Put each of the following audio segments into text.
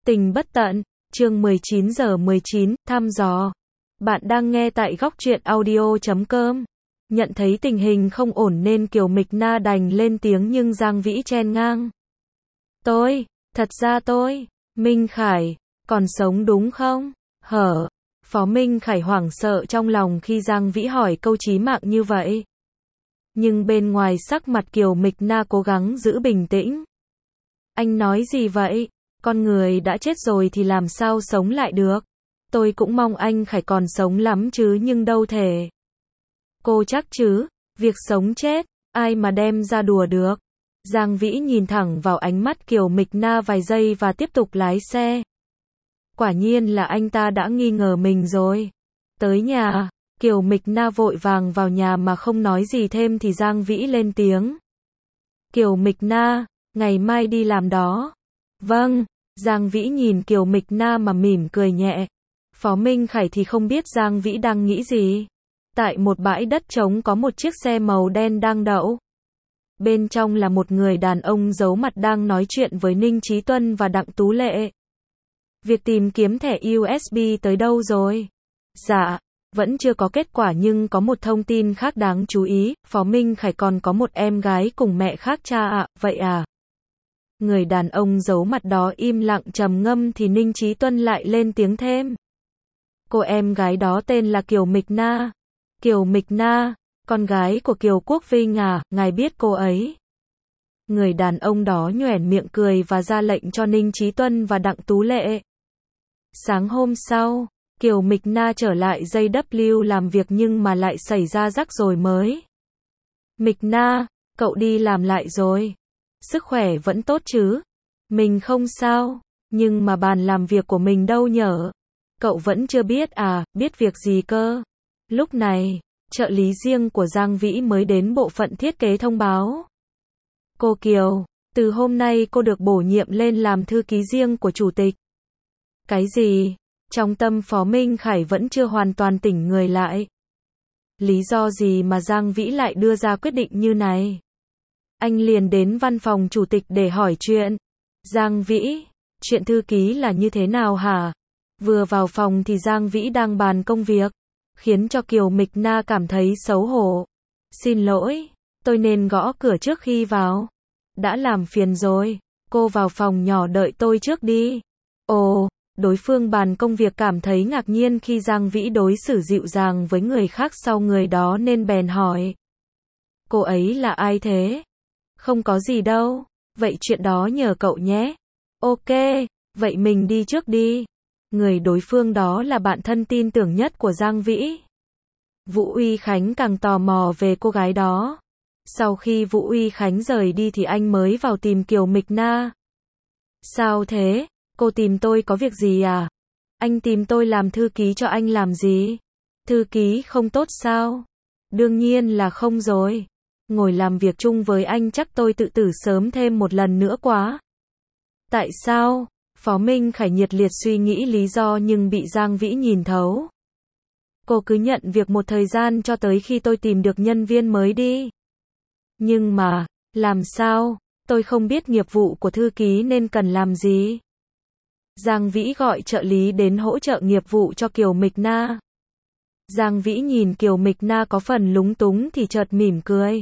Tình bất tận, chương 19:19, thăm dò. Bạn đang nghe tại góc truyện audio.com. Nhận thấy tình hình không ổn nên Kiều Mịch Na đành lên tiếng nhưng Giang Vĩ chen ngang. Thật ra tôi, Minh Khải, còn sống đúng không? Phó Minh Khải hoảng sợ trong lòng khi Giang Vĩ hỏi câu chí mạng như vậy. Nhưng bên ngoài sắc mặt Kiều Mịch Na cố gắng giữ bình tĩnh. Anh nói gì vậy? Con người đã chết rồi thì làm sao sống lại được? Tôi cũng mong anh Khải còn sống lắm chứ nhưng đâu thể. Cô chắc chứ, việc sống chết, ai mà đem ra đùa được. Giang Vĩ nhìn thẳng vào ánh mắt Kiều Mịch Na vài giây và tiếp tục lái xe. Quả nhiên là anh ta đã nghi ngờ mình rồi. Tới nhà, Kiều Mịch Na vội vàng vào nhà mà không nói gì thêm thì Giang Vĩ lên tiếng. Kiều Mịch Na, ngày mai đi làm đó. Vâng, Giang Vĩ nhìn Kiều Mịch Na mà mỉm cười nhẹ. Phó Minh Khải thì không biết Giang Vĩ đang nghĩ gì. Tại một bãi đất trống có một chiếc xe màu đen đang đậu. Bên trong là một người đàn ông giấu mặt đang nói chuyện với Ninh Chí Tuân và Đặng Tú Lệ. Việc tìm kiếm thẻ USB tới đâu rồi? Dạ, vẫn chưa có kết quả nhưng có một thông tin khác đáng chú ý, Phó Minh Khải còn có một em gái cùng mẹ khác cha ạ, vậy à? Người đàn ông giấu mặt đó im lặng trầm ngâm thì Ninh Chí Tuân lại lên tiếng thêm. Cô em gái đó tên là Kiều Mịch Na. Kiều Mịch Na, con gái của Kiều Quốc Vinh à, ngài biết cô ấy? Người đàn ông đó nhoẻn miệng cười và ra lệnh cho Ninh Chí Tuân và Đặng Tú Lệ. Sáng hôm sau, Kiều Mịch Na trở lại JW làm việc nhưng mà lại xảy ra rắc rối mới. Mịch Na, cậu đi làm lại rồi. Sức khỏe vẫn tốt chứ? Mình không sao, nhưng mà bàn làm việc của mình đâu nhở? Cậu vẫn chưa biết à, biết việc gì cơ? Lúc này, trợ lý riêng của Giang Vĩ mới đến bộ phận thiết kế thông báo. Cô Kiều, từ hôm nay cô được bổ nhiệm lên làm thư ký riêng của chủ tịch. Cái gì? Trong tâm Phó Minh Khải vẫn chưa hoàn toàn tỉnh người lại. Lý do gì mà Giang Vĩ lại đưa ra quyết định như này? Anh liền đến văn phòng chủ tịch để hỏi chuyện. Giang Vĩ, chuyện thư ký là như thế nào hả? Vừa vào phòng thì Giang Vĩ đang bàn công việc, khiến cho Kiều Mịch Na cảm thấy xấu hổ. Xin lỗi, tôi nên gõ cửa trước khi vào. Đã làm phiền rồi, cô vào phòng nhỏ đợi tôi trước đi. Ồ, đối phương bàn công việc cảm thấy ngạc nhiên khi Giang Vĩ đối xử dịu dàng với người khác sau người đó nên bèn hỏi. Cô ấy là ai thế? Không có gì đâu, vậy chuyện đó nhờ cậu nhé. Ok, vậy mình đi trước đi. Người đối phương đó là bạn thân tin tưởng nhất của Giang Vĩ. Vũ Uy Khánh càng tò mò về cô gái đó. Sau khi Vũ Uy Khánh rời đi thì anh mới vào tìm Kiều Mịch Na. Sao thế? Cô tìm tôi có việc gì à? Anh tìm tôi làm thư ký cho anh làm gì? Thư ký không tốt sao? Đương nhiên là không rồi. Ngồi làm việc chung với anh chắc tôi tự tử sớm thêm một lần nữa quá. Tại sao? Phó Minh Khải nhiệt liệt suy nghĩ lý do nhưng bị Giang Vĩ nhìn thấu. Cô cứ nhận việc một thời gian cho tới khi tôi tìm được nhân viên mới đi. Nhưng mà, làm sao? Tôi không biết nghiệp vụ của thư ký nên cần làm gì. Giang Vĩ gọi trợ lý đến hỗ trợ nghiệp vụ cho Kiều Mịch Na. Giang Vĩ nhìn Kiều Mịch Na có phần lúng túng thì chợt mỉm cười.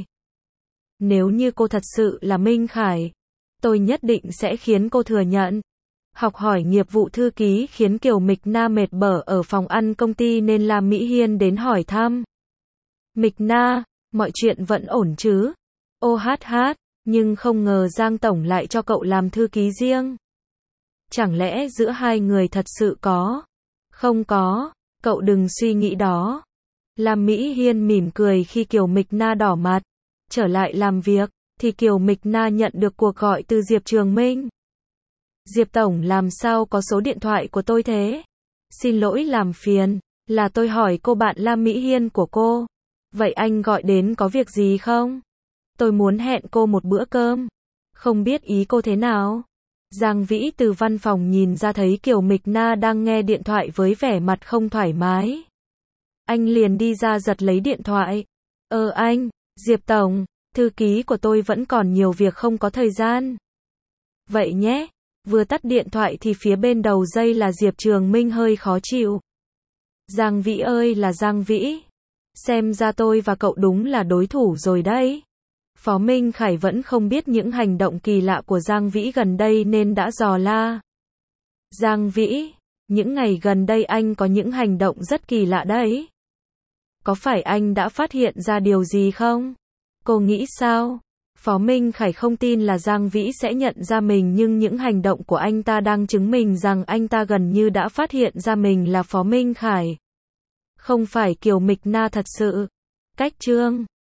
Nếu như cô thật sự là Minh Khải, tôi nhất định sẽ khiến cô thừa nhận. Học hỏi nghiệp vụ thư ký khiến Kiều Mịch Na mệt bở ở phòng ăn công ty nên Lam Mỹ Hiên đến hỏi thăm. Mịch Na, mọi chuyện vẫn ổn chứ? Ô hát, nhưng không ngờ Giang Tổng lại cho cậu làm thư ký riêng. Chẳng lẽ giữa hai người thật sự có? Không có, cậu đừng suy nghĩ đó. Lam Mỹ Hiên mỉm cười khi Kiều Mịch Na đỏ mặt. Trở lại làm việc, thì Kiều Mịch Na nhận được cuộc gọi từ Diệp Trường Minh. Diệp Tổng làm sao có số điện thoại của tôi thế? Xin lỗi làm phiền, là tôi hỏi cô bạn Lam Mỹ Hiên của cô. Vậy anh gọi đến có việc gì không? Tôi muốn hẹn cô một bữa cơm. Không biết ý cô thế nào? Giang Vĩ từ văn phòng nhìn ra thấy Kiều Mịch Na đang nghe điện thoại với vẻ mặt không thoải mái. Anh liền đi ra giật lấy điện thoại. Anh, Diệp Tổng, thư ký của tôi vẫn còn nhiều việc không có thời gian. Vậy nhé. Vừa tắt điện thoại thì phía bên đầu dây là Diệp Trường Minh hơi khó chịu. Giang Vĩ ơi là Giang Vĩ. Xem ra tôi và cậu đúng là đối thủ rồi đấy. Phó Minh Khải vẫn không biết những hành động kỳ lạ của Giang Vĩ gần đây nên đã dò la. Giang Vĩ, những ngày gần đây anh có những hành động rất kỳ lạ đấy. Có phải anh đã phát hiện ra điều gì không? Cô nghĩ sao? Phó Minh Khải không tin là Giang Vĩ sẽ nhận ra mình, nhưng những hành động của anh ta đang chứng minh rằng anh ta gần như đã phát hiện ra mình là Phó Minh Khải. Không phải Kiều Mịch Na thật sự. Cách chương